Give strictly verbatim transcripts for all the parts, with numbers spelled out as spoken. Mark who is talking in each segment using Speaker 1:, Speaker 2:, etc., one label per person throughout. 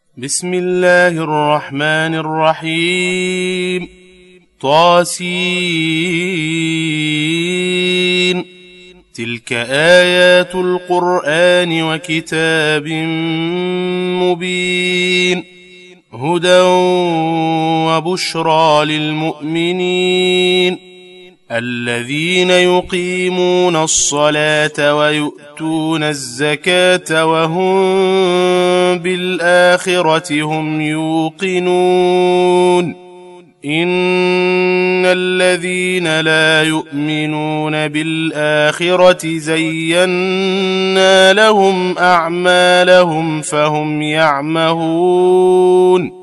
Speaker 1: بسم الله الرحمن الرحيم. طاسين. تلك آيات القرآن وكتاب مبين، هدى وبشرى للمؤمنين الذين يقيمون الصلاة ويؤتون الزكاة وهم بالآخرة هم يوقنون. إن الذين لا يؤمنون بالآخرة زينا لهم أعمالهم فهم يعمهون.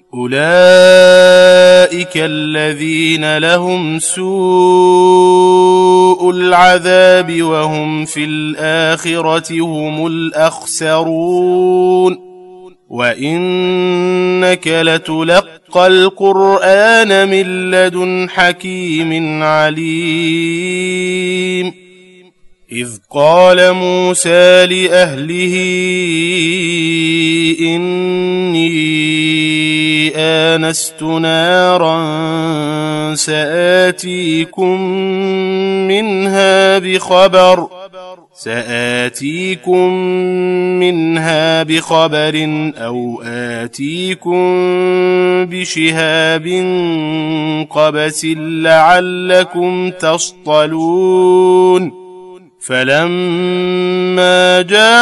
Speaker 1: أولئك الذين لهم سوء العذاب وهم في الآخرة هم الأخسرون. وإنك لتلقى القرآن من لدن حكيم عليم. إذ قال موسى لأهله إني آنست نارا سآتيكم منها بخبر سآتيكم منها بخبر أو آتيكم بشهاب قبس لعلكم تصطلون. فلما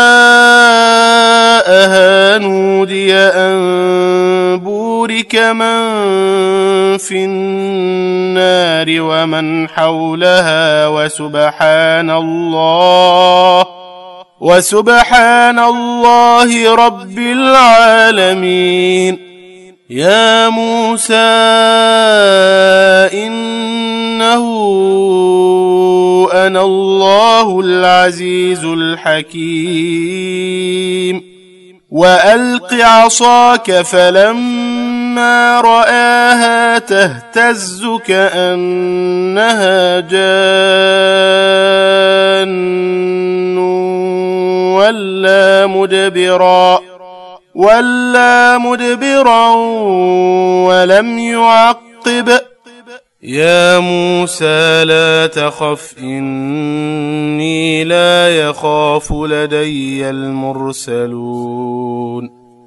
Speaker 1: جاءها نودي أن بورك من في النار ومن حولها وسبحان الله وسبحان الله رب العالمين. يا موسى إنه أنا الله العزيز الحكيم. وألق عصاك فلما رآها تهتز كأنها جان ولا مدبرا ولا مدبرا ولم يعقب. يا موسى لا تخف إني لا يخاف لدي المرسلون.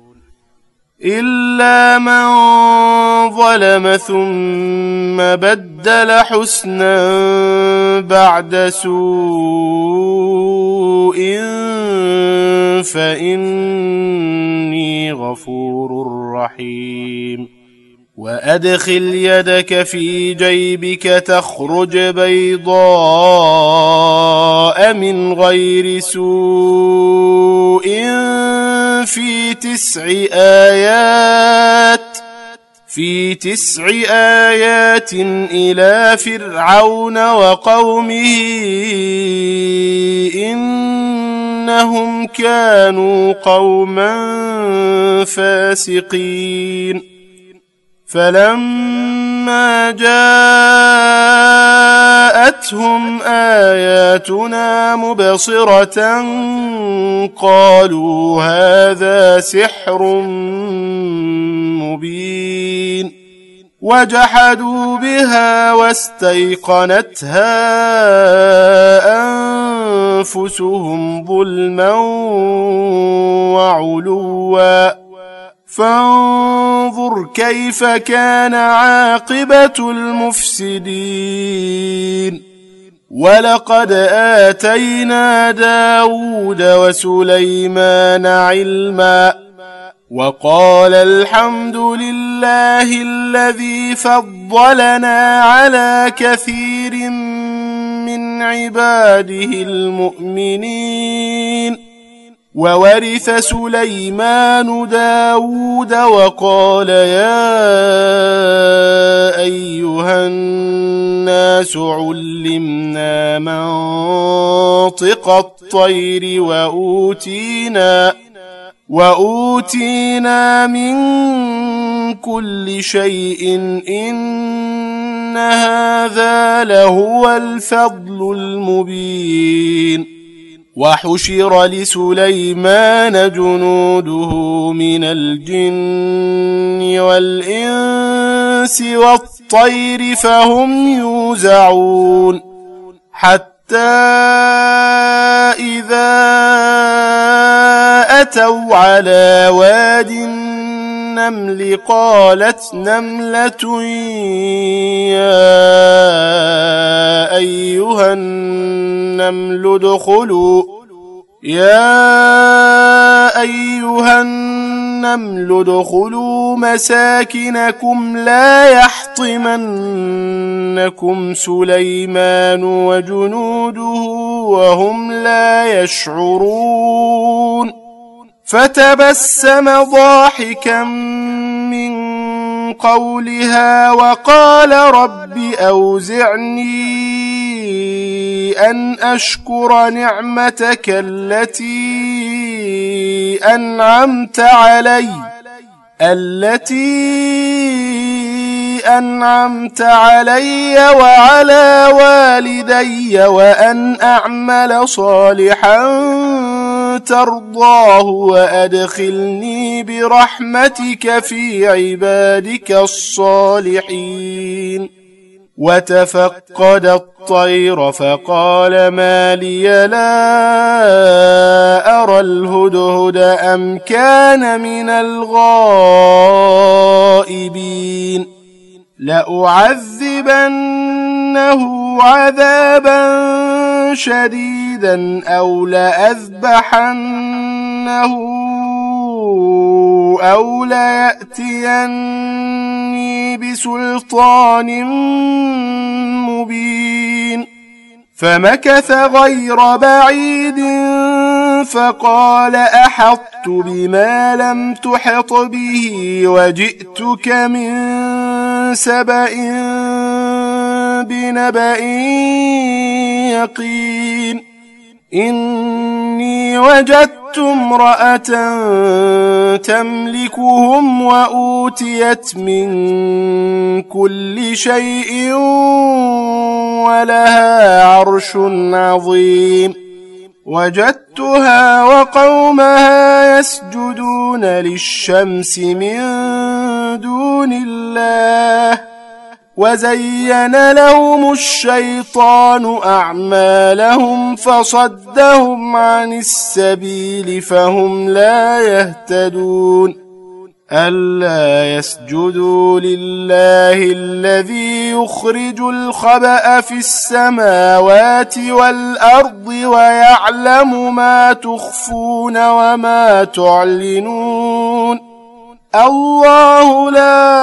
Speaker 1: إلا من ظلم ثم بدل حسنا بعد سوء فإني غفور رحيم. وأدخل يدك في جيبك تخرج بيضاء من غير سوء في تسع آيات في تسع آيات إلى فرعون وقومه إنهم كانوا قوما فاسقين. فلما جاءتهم آياتنا مبصرة قالوا هذا سحر مبين. وجحدوا بها واستيقنتها أنفسهم ظلما وعلوا فانظر كيف كان عاقبة المفسدين. ولقد آتينا داود وسليمان علما وقال الحمد لله الذي فضلنا على كثير من عباده المؤمنين. وورث سليمان داود وقال يا أيها الناس علمنا منطق الطير وأوتينا وأوتينا من كل شيء إن هذا لهو الفضل المبين. وحشر لسليمان جنوده من الجن والإنس والطير فهم يوزعون حتى إذا أتوا على واد النمل قالت نملة يا أيها النمل ادخلوا يا أيها النمل ادخلوا مساكنكم لا يحطمنكم سليمان وجنوده وهم لا يشعرون فتبسم ضاحكا من قولها وقال رب أوزعني أن أشكر نعمتك التي أنعمت علي التي أنعمت علي وعلى والدي وأن أعمل صالحا ترضاه وأدخلني برحمتك في عبادك الصالحين وتفقد الطير فقال ما لي لا أرى الهدهد أم كان من الغائبين لأعذبنه عذابا شديدا أو لأذبحنه أو ليأتيني بسلطان مبين فمكث غير بعيد فقال أحطت بما لم تحط به وجئتك من سبأ بنبأ يقين إني وجدت امرأة تملكهم وأوتيت من كل شيء ولها عرش عظيم وجدتها وقومها يسجدون للشمس من دون الله وزين لهم الشيطان أعمالهم فصدهم عن السبيل فهم لا يهتدون ألا يسجدوا لله الذي يخرج الخبأ في السماوات والأرض ويعلم ما تخفون وما تعلنون الله لا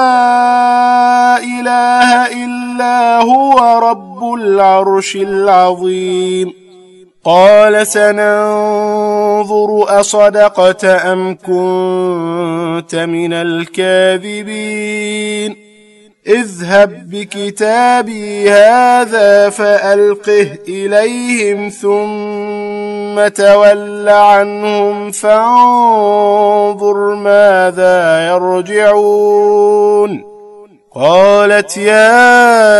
Speaker 1: إله إلا هو رب العرش العظيم قال سننظر أصدقت أم كنت من الكاذبين اذهب بكتابي هذا فألقه إليهم ثم تول عنهم فانظر ماذا يرجعون قالت يا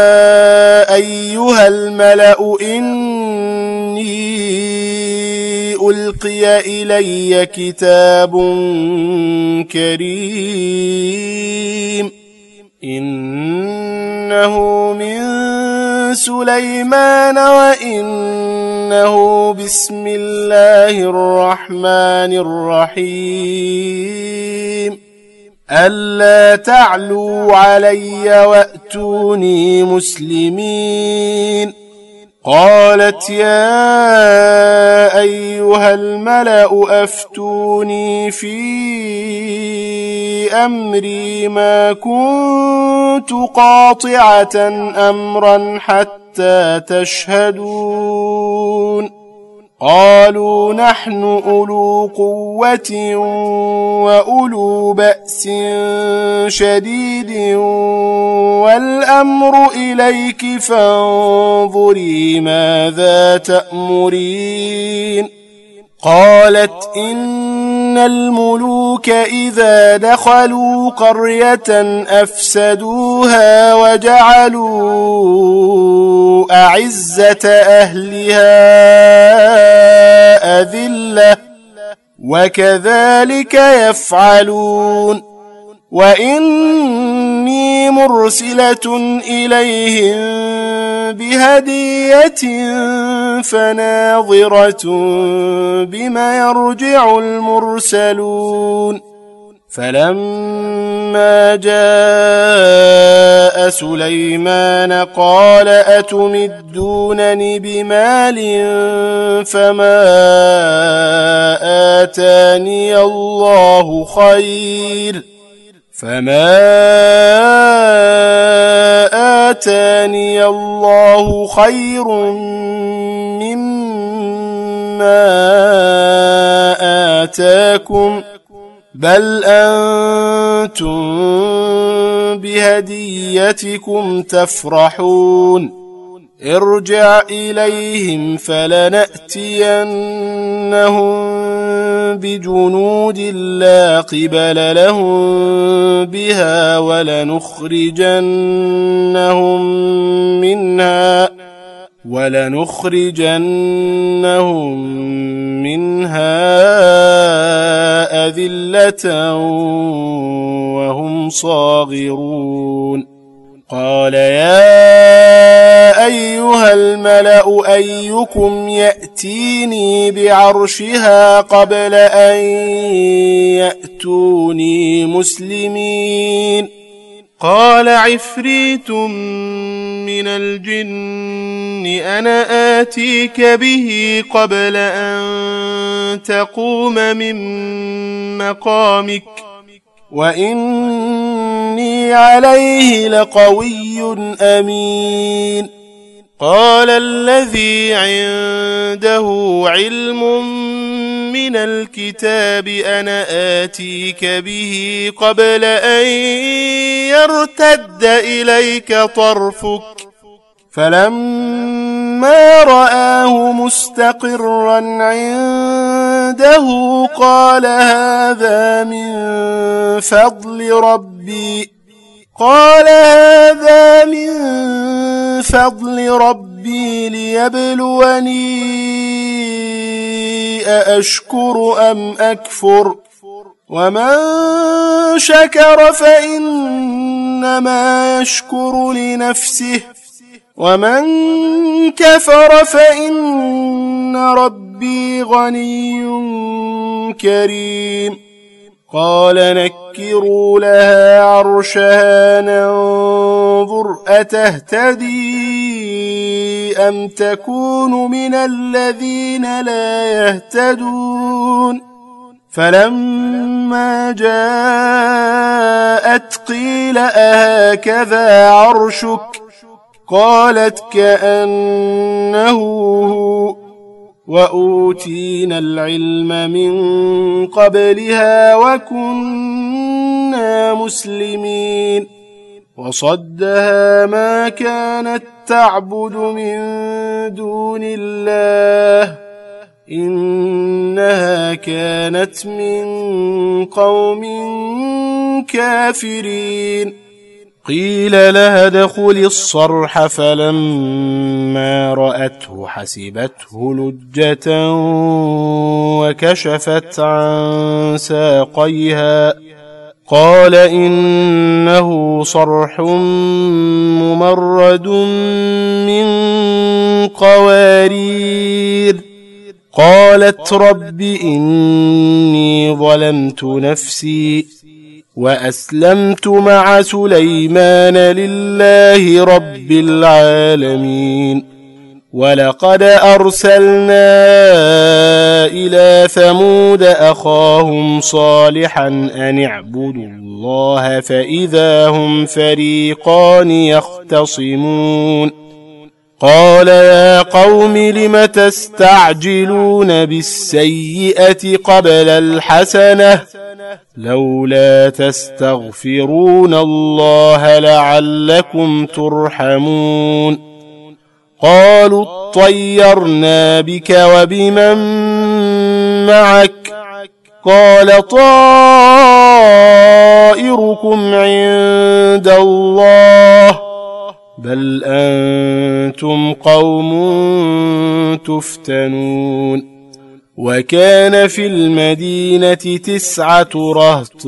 Speaker 1: أيها الملأ إني ألقي إلي كتاب كريم إنه من سليمان وإنه بسم الله الرحمن الرحيم ألا تعلوا علي وأتوني مسلمين قالت يا أيها الملأ أفتوني في أمري ما كنت قاطعة أمرا حتى تشهدون قالوا نحن أولو قوة وأولو بأس شديد والأمر إليك فانظري ماذا تأمرين قالت إن إن الملوك إذا دخلوا قرية أفسدوها وجعلوا أعزة أهلها أذلة وكذلك يفعلون وإني مرسلة إليهم بهدية فناظرة بما يرجع المرسلون فلما جاء سليمان قال أتمدونني بمال فما آتاني الله خير فما آتاني الله خير مما آتاكم بل أنتم بهديتكم تفرحون ارجع إليهم فلنأتينهم بجنود لا قبل لهم بها ولنخرجنهم منها ولنخرجنهم منها أذلة وهم صاغرون قال يا أيها الملأ أيكم يأتيني بعرشها قبل أن يأتوني مسلمين قال عفريت من الجن أنا آتيك به قبل أن تقوم من مقامك وإني عليه لقوي أمين قال الذي عنده علم من الكتاب أنا آتيك به قبل أن يرتد إليك طرفك فلما رآه مستقرا عنده قال هذا من فضل ربي قال هذا من فضل ربي ليبلوني أأشكر أم أكفر ومن شكر فإنما يشكر لنفسه ومن كفر فإن ربي غني كريم قال نكروا لها عرشها ننظر أتهتدي أم تكون من الذين لا يهتدون فلما جاءت قيل أهكذا عرشك قالت كأنه هو وأوتينا العلم من قبلها وكنا مسلمين وصدها ما كانت تعبد من دون الله إنها كانت من قوم كافرين قيل لها ادخل الصرح فلما رأته حسبته لجة وكشفت عن ساقيها قال إنه صرح ممرد من قوارير قالت رب إني ظلمت نفسي وأسلمت مع سليمان لله رب العالمين ولقد أرسلنا إلى ثمود أخاهم صالحا أن اعبدوا الله فإذا هم فريقان يختصمون قال يا قوم لم تستعجلون بالسيئة قبل الحسنة لولا تستغفرون الله لعلكم ترحمون قالوا اطيرنا بك وبمن معك قال طائركم عند الله بل أنتم قوم تفتنون وكان في المدينة تسعة رهط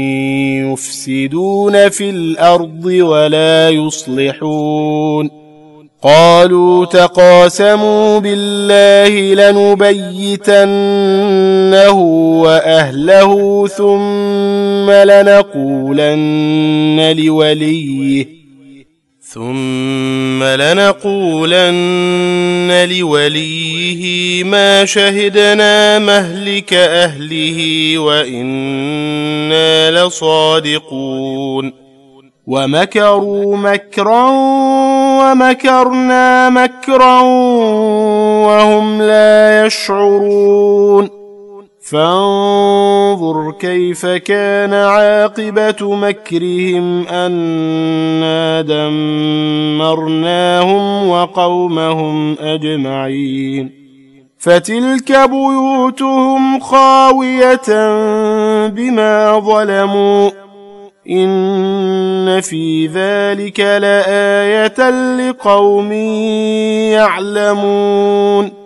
Speaker 1: يفسدون في الأرض ولا يصلحون قالوا تقاسموا بالله لنبيتنه وأهله ثم لنقولن لوليه ثم لنقولن لوليه ما شهدنا مهلك أهله وإنا لصادقون ومكروا مكرا ومكرنا مكرا وهم لا يشعرون فانظر كيف كان عاقبة مكرهم أنا دمرناهم وقومهم أجمعين فتلك بيوتهم خاوية بما ظلموا إن في ذلك لآية لقوم يعلمون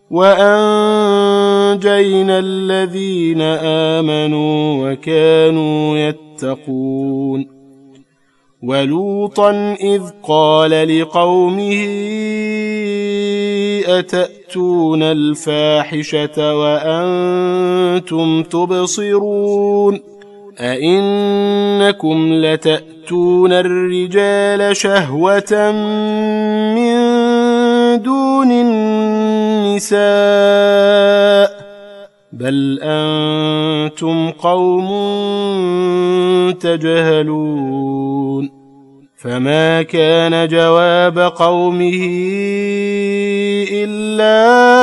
Speaker 1: وأنجينا الذين آمنوا وكانوا يتقون ولوطا إذ قال لقومه أتأتون الفاحشة وأنتم تبصرون أئنكم لتأتون الرجال شهوة من دون النساء بل أنتم قوم تجهلون فما كان جواب قومه إلا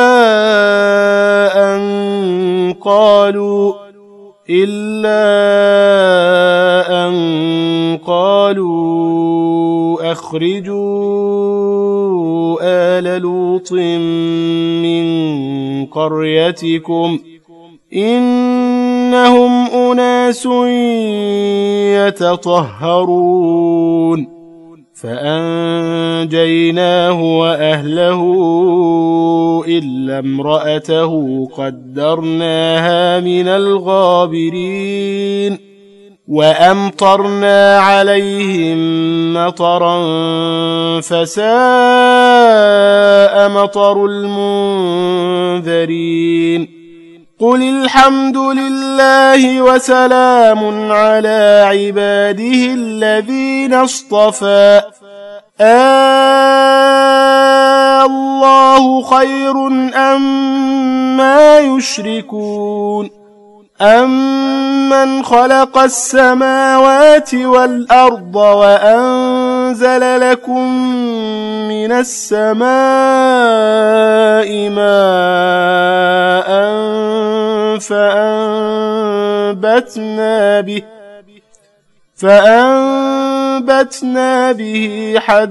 Speaker 1: أن قالوا إلا أن قالوا أخرجوا آل لوط من قريتكم إنهم أناس يتطهرون فأنجيناه وأهله إلا امرأته قدرناها من الغابرين وأمطرنا عليهم مطرا فساء مطر المنذرين قل الحمد لله وسلام على عباده الذين اصطفى الله خير أما يشركون أمن خلق السماوات والأرض وأنزل لكم من السماء ماء فأنبتنا به فأنبتنا به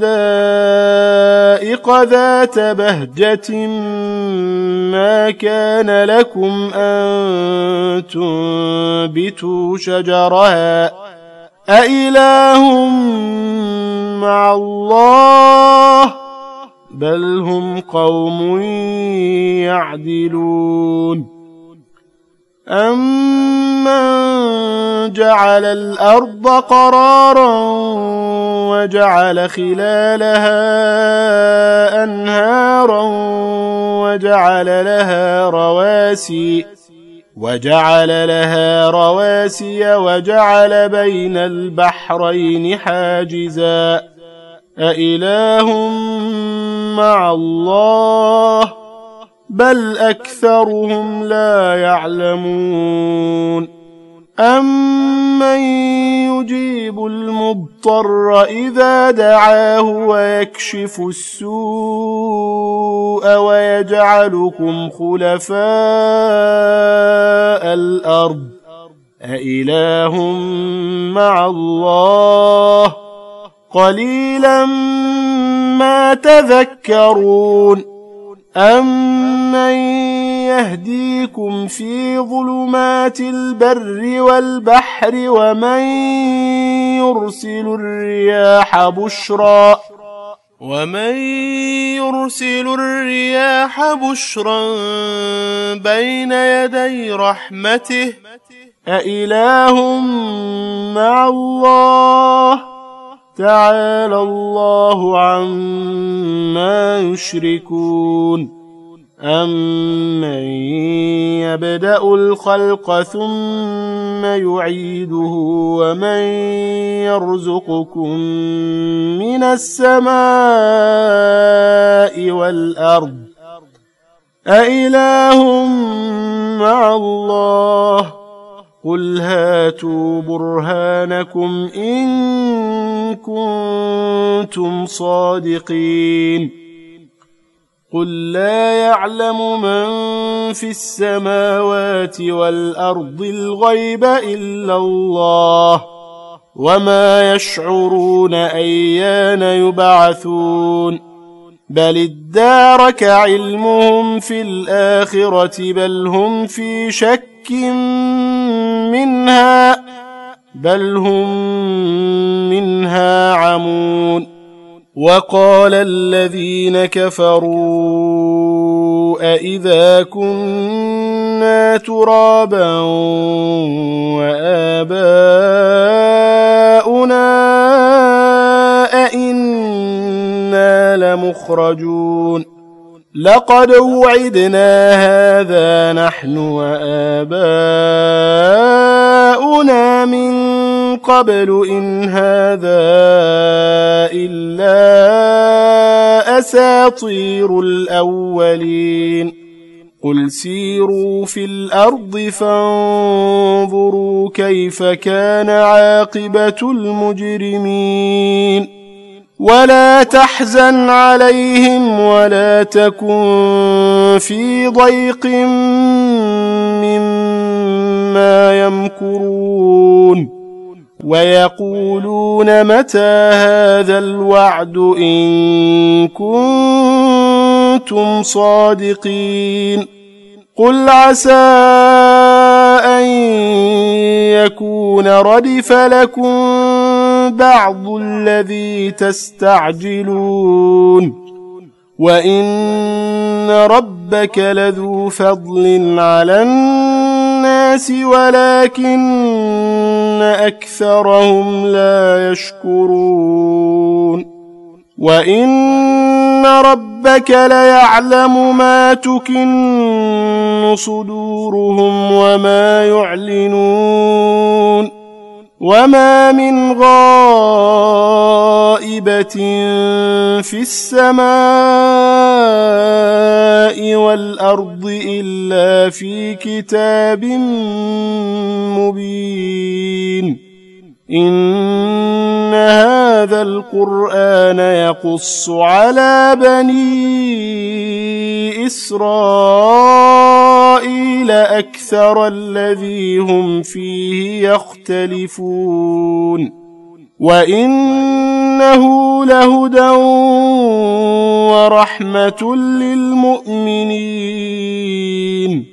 Speaker 1: حدائق ذات بهجة ما كان لكم أن تنبتوا شجرها أإله مع الله بل هم قوم يعدلون أمن جعل الأرض قرارا وجعل خلالها أنهارا وجعل لها رواسي وجعل لها رواسي وجعل بين البحرين حاجزا أإله مع الله بل أكثرهم لا يعلمون أمن يجيب المضطر إذا دعاه ويكشف السوء ويجعلكم خلفاء الأرض أإله مع الله قليلا ما تذكرون أَمَّن يَهْدِيكُمْ فِي ظُلُمَاتِ الْبَرِّ وَالْبَحْرِ وَمَن يُرْسِلُ الرِّيَاحَ بُشْرًا وَمَن يُرْسِلُ الرِّيَاحَ بُشْرًا بَيْنَ يَدَيْ رَحْمَتِهِ أَإِلَٰهٌ مَّعَ اللَّهِ تَعَالَى اللَّهُ عَمَّا يُشْرِكُونَ أَمَّن يَبْدَأُ الْخَلْقَ ثُمَّ يُعِيدُهُ وَمَن يَرْزُقُكُم مِّنَ السَّمَاءِ وَالْأَرْضِ أَإِلَٰهٌ مَّعَ اللَّهِ قُلْ هَاتُوا بُرْهَانَكُمْ إِن كُنتُمْ صَادِقِينَ قُل لَّا يَعْلَمُ مَن فِي السَّمَاوَاتِ وَالْأَرْضِ الْغَيْبَ إِلَّا اللَّهُ وَمَا يَشْعُرُونَ أَيَّانَ يُبْعَثُونَ بَلِ ادَّارَكَ عِلْمُهُمْ فِي الْآخِرَةِ بَلْ هُمْ فِي شَكٍّ مِّنْهَا بَلْ هُمْ مِنْهَا عَمُونَ وَقَالَ الَّذِينَ كَفَرُوا أَإِذَا كُنَّا تُرَابًا وَآبَاؤُنَا أَإِنَّا لَمُخْرَجُونَ لَقَدْ وُعِدْنَا هَٰذَا نَحْنُ وَآبَاؤُنَا مِن قَبْلُ إِنْ هَٰذَا إِلَّا أَسَاطِيرُ الْأَوَّلِينَ قُلْ سِيرُوا فِي الْأَرْضِ فَانظُرُوا كَيْفَ كَانَ عَاقِبَةُ الْمُجْرِمِينَ وَلَا تَحْزَنْ عَلَيْهِمْ وَلَا تَكُن فِي ضَيْقٍ مِّمَّا يَمْكُرُونَ وَيَقُولُونَ مَتَىٰ هَٰذَا الْوَعْدُ إِن كُنتُمْ صَادِقِينَ قُلْ عَسَىٰ أَن يَكُونَ رَدِفَ لَكُم بَعْضُ الَّذِي تَسْتَعْجِلُونَ وَإِنَّ رَبَّكَ لَذُو فَضْلٍ عَلَى النَّاسِ وَلَٰكِنَّ أَكْثَرَهُمْ لَا يَشْكُرُونَ وَإِنَّ رَبَّكَ لَيَعْلَمُ مَا تُكِنُّ صُدُورُهُمْ وَمَا يُعْلِنُونَ وَمَا مِنْ غَائِبَةٍ فِي السَّمَاءِ وَالْأَرْضِ إِلَّا فِي كِتَابٍ مُّبِينٍ إِنَّ هَٰذَا الْقُرْآنَ يَقُصُّ عَلَىٰ بَنِي إِسْرَائِيلَ أَكْثَرَ الَّذِي هُمْ فِيهِ يَخْتَلِفُونَ وَإِنَّهُ لَهُدًى وَرَحْمَةٌ لِّلْمُؤْمِنِينَ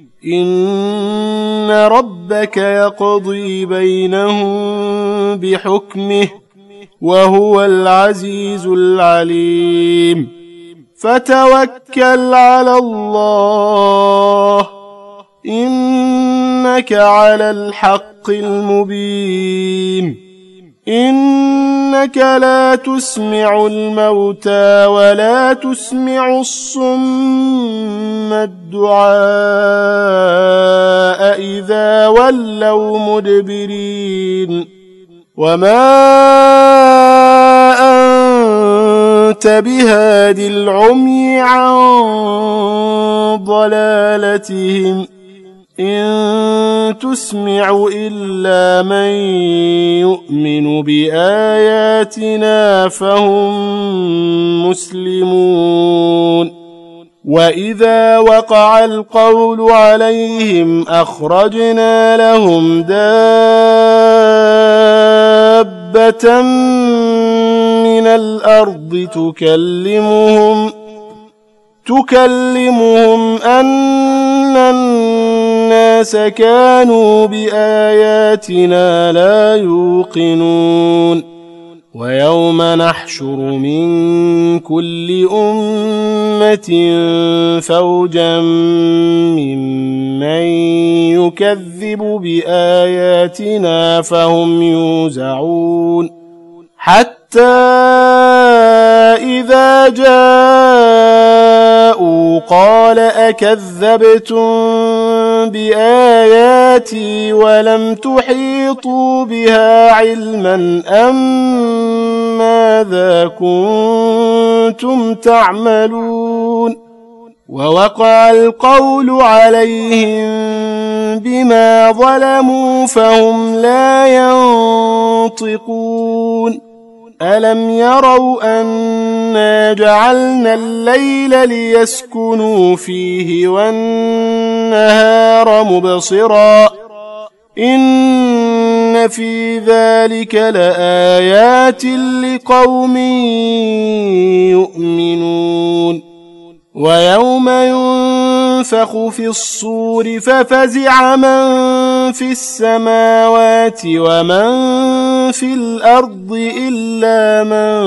Speaker 1: إِنَّ رَبَّكَ يَقْضِي بَيْنَهُم بِحُكْمِهِ وَهُوَ الْعَزِيزُ الْعَلِيمُ فَتَوَكَّلْ عَلَى اللَّهِ إِنَّكَ عَلَى الْحَقِّ الْمُبِينِ إِنَّكَ لَا تُسْمِعُ الْمَوْتَىٰ وَلَا تُسْمِعُ الصُّمَّ الدُّعَاءَ إِذَا وَلَّوْا مُدْبِرِينَ وَمَا أَنتَ بِهَادِ الْعُمْيِ عَن ضَلَالَتِهِمْ إِن تُسْمِعُ إِلَّا مَن يُؤْمِنُ بِآيَاتِنَا فَهُم مُّسْلِمُونَ وَإِذَا وَقَعَ الْقَوْلُ عَلَيْهِمْ أَخْرَجْنَا لَهُمْ دَابَّةً مِّنَ الْأَرْضِ تُكَلِّمُهُمْ تكلمهم أن الناس كانوا بآياتنا لا يوقنون ويوم نحشر من كل أمة فوجا ممن يكذب بآياتنا فهم يوزعون حتى إذا جاءوا قال أكذبتم بآياتي ولم تحيطوا بها علما أم ماذا كنتم تعملون ووقع القول عليهم بما ظلموا فهم لا ينطقون ألم يروا أنا جعلنا الليل ليسكنوا فيه والنهار مبصرا إن في ذلك لآيات لقوم يؤمنون ويوم ينفخ في الصور ففزع من في السماوات ومن في الأرض إلا من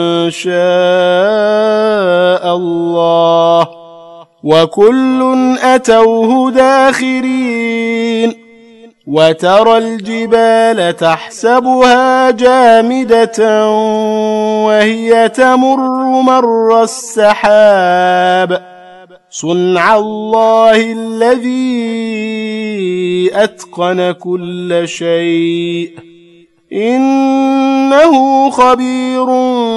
Speaker 1: شاء الله وكل أتوه داخرين وترى الجبال تحسبها جامدة وهي تمر مر السحاب صنع الله الذي أتقن كل شيء إنه خبير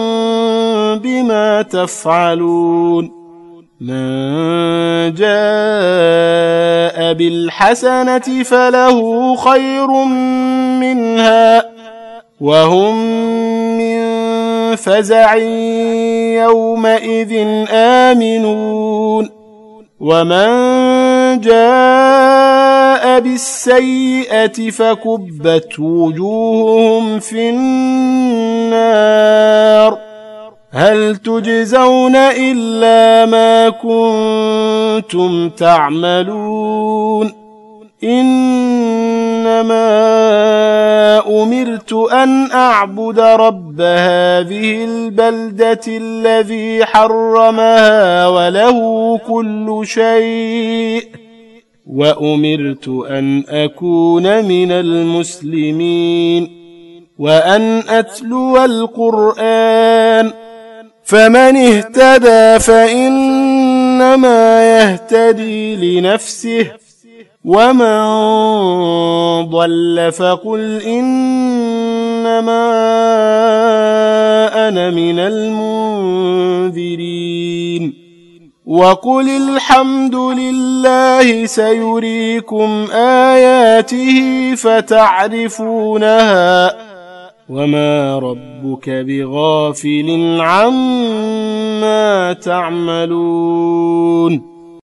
Speaker 1: بما تفعلون من جاء بالحسنة فله خير منها وهم من فزع يومئذ آمنون ومن جاء بالسيئة فكبت وجوههم في النار هل تجزون إلا ما كنتم تعملون إنما أمرت أن أعبد رب هذه البلدة الذي حرمها وله كل شيء وأمرت أن أكون من المسلمين وأن أتلو القرآن فمن اهتدى فإنما يهتدي لنفسه ومن ضل فقل إنما أنا من المنذرين وقل الحمد لله سيريكم آياته فتعرفونها وما ربك بغافل عما تعملون